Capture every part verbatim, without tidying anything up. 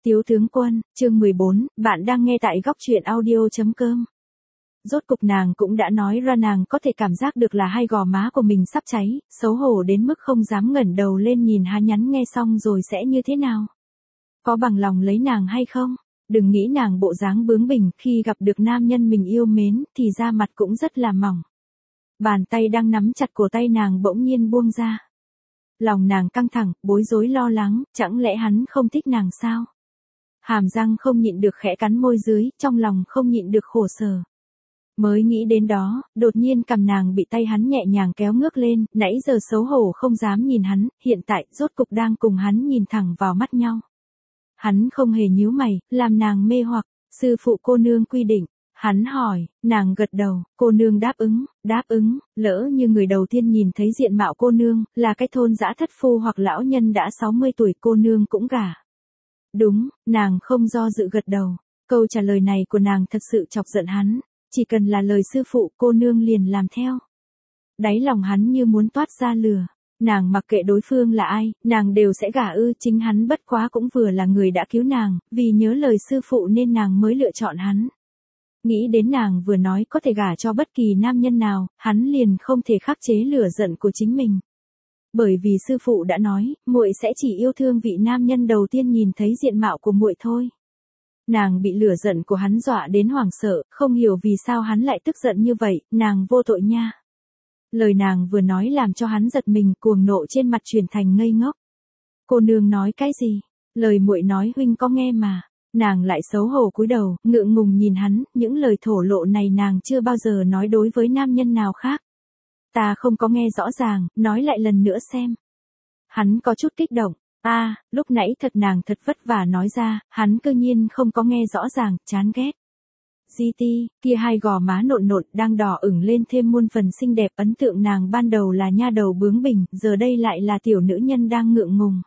Tiếu tướng quân, chương mười bốn, bạn đang nghe tại góc truyện audio.com. Rốt cục nàng cũng đã nói ra nàng có thể cảm giác được là hai gò má của mình sắp cháy, xấu hổ đến mức không dám ngẩng đầu lên nhìn hắn nhắn nghe xong rồi sẽ như thế nào. Có bằng lòng lấy nàng hay không? Đừng nghĩ nàng bộ dáng bướng bỉnh khi gặp được nam nhân mình yêu mến thì da mặt cũng rất là mỏng. Bàn tay đang nắm chặt cổ tay nàng bỗng nhiên buông ra. Lòng nàng căng thẳng, bối rối lo lắng, chẳng lẽ hắn không thích nàng sao? Hàm răng không nhịn được khẽ cắn môi dưới, trong lòng không nhịn được khổ sở. Mới nghĩ đến đó, đột nhiên cằm nàng bị tay hắn nhẹ nhàng kéo ngước lên, nãy giờ xấu hổ không dám nhìn hắn, hiện tại rốt cục đang cùng hắn nhìn thẳng vào mắt nhau. Hắn không hề nhíu mày, làm nàng mê hoặc, sư phụ cô nương quy định. Hắn hỏi, nàng gật đầu, cô nương đáp ứng, đáp ứng, lỡ như người đầu tiên nhìn thấy diện mạo cô nương, là cái thôn dã thất phu hoặc lão nhân đã sáu mươi tuổi cô nương cũng gả. Đúng, nàng không do dự gật đầu, câu trả lời này của nàng thật sự chọc giận hắn, chỉ cần là lời sư phụ cô nương liền làm theo. Đáy lòng hắn như muốn toát ra lửa, nàng mặc kệ đối phương là ai, nàng đều sẽ gả ư, chính hắn bất quá cũng vừa là người đã cứu nàng, vì nhớ lời sư phụ nên nàng mới lựa chọn hắn. Nghĩ đến nàng vừa nói có thể gả cho bất kỳ nam nhân nào, hắn liền không thể khắc chế lửa giận của chính mình. Bởi vì sư phụ đã nói, muội sẽ chỉ yêu thương vị nam nhân đầu tiên nhìn thấy diện mạo của muội thôi. Nàng bị lửa giận của hắn dọa đến hoảng sợ, không hiểu vì sao hắn lại tức giận như vậy, nàng vô tội nha. Lời nàng vừa nói làm cho hắn giật mình, cuồng nộ trên mặt chuyển thành ngây ngốc. Cô nương nói cái gì? Lời muội nói huynh có nghe mà. Nàng lại xấu hổ cúi đầu, ngượng ngùng nhìn hắn, những lời thổ lộ này nàng chưa bao giờ nói đối với nam nhân nào khác. Ta không có nghe rõ ràng, nói lại lần nữa xem. Hắn có chút kích động, a, à, lúc nãy thật nàng thật vất vả nói ra, hắn cơ nhiên không có nghe rõ ràng, chán ghét. Di ti, kia hai gò má nộn nộn đang đỏ ửng lên thêm muôn phần xinh đẹp, ấn tượng nàng ban đầu là nha đầu bướng bỉnh, giờ đây lại là tiểu nữ nhân đang ngượng ngùng.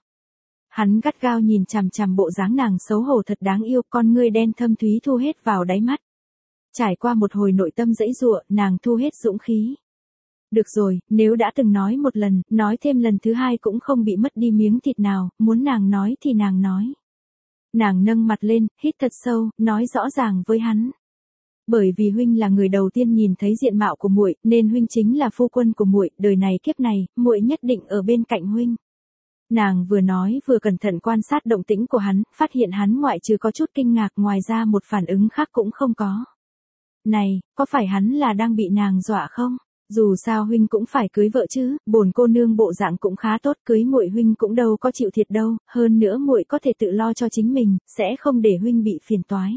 Hắn gắt gao nhìn chằm chằm bộ dáng nàng xấu hổ thật đáng yêu, con ngươi đen thâm thúy thu hết vào đáy mắt. Trải qua một hồi nội tâm dãy giụa, nàng thu hết dũng khí. Được rồi, nếu đã từng nói một lần, nói thêm lần thứ hai cũng không bị mất đi miếng thịt nào, muốn nàng nói thì nàng nói. Nàng nâng mặt lên, hít thật sâu, nói rõ ràng với hắn. Bởi vì huynh là người đầu tiên nhìn thấy diện mạo của muội, nên huynh chính là phu quân của muội, đời này kiếp này, muội nhất định ở bên cạnh huynh. Nàng vừa nói vừa cẩn thận quan sát động tĩnh của hắn, phát hiện hắn ngoại trừ có chút kinh ngạc ngoài ra một phản ứng khác cũng không có. Này, có phải hắn là đang bị nàng dọa không? Dù sao huynh cũng phải cưới vợ chứ, bổn cô nương bộ dạng cũng khá tốt, cưới muội huynh cũng đâu có chịu thiệt đâu, hơn nữa muội có thể tự lo cho chính mình, sẽ không để huynh bị phiền toái.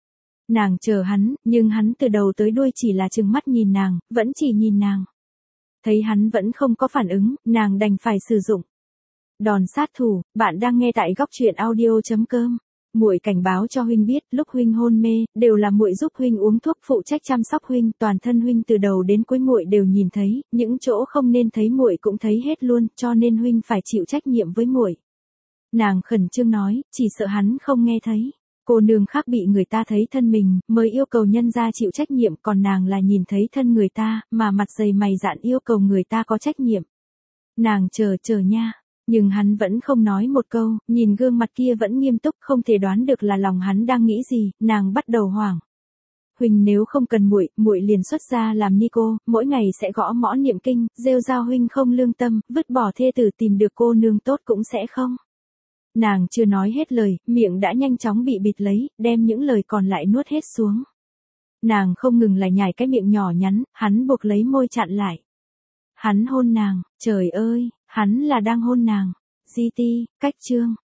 Nàng chờ hắn, nhưng hắn từ đầu tới đuôi chỉ là trừng mắt nhìn nàng, vẫn chỉ nhìn nàng. Thấy hắn vẫn không có phản ứng, nàng đành phải sử dụng đòn sát thủ. Bạn đang nghe tại góc truyện audio.com. Muội cảnh báo cho huynh biết, lúc huynh hôn mê, đều là muội giúp huynh uống thuốc, phụ trách chăm sóc huynh, toàn thân huynh từ đầu đến cuối muội đều nhìn thấy, những chỗ không nên thấy muội cũng thấy hết luôn, cho nên huynh phải chịu trách nhiệm với muội. Nàng khẩn trương nói, chỉ sợ hắn không nghe thấy. Cô nương khác bị người ta thấy thân mình, mới yêu cầu nhân gia chịu trách nhiệm, còn nàng là nhìn thấy thân người ta, mà mặt dày mày dạn yêu cầu người ta có trách nhiệm. Nàng chờ chờ nha. Nhưng hắn vẫn không nói một câu, nhìn gương mặt kia vẫn nghiêm túc, không thể đoán được là lòng hắn đang nghĩ gì, nàng bắt đầu hoảng. Huynh nếu không cần muội, muội liền xuất gia làm ni cô, mỗi ngày sẽ gõ mõ niệm kinh, rêu rao huynh không lương tâm, vứt bỏ thê tử tìm được cô nương tốt cũng sẽ không. Nàng chưa nói hết lời, miệng đã nhanh chóng bị bịt lấy, đem những lời còn lại nuốt hết xuống. Nàng không ngừng lải nhải cái miệng nhỏ nhắn, hắn buộc lấy môi chặn lại. Hắn hôn nàng, trời ơi, hắn là đang hôn nàng. Di ti, cách chương.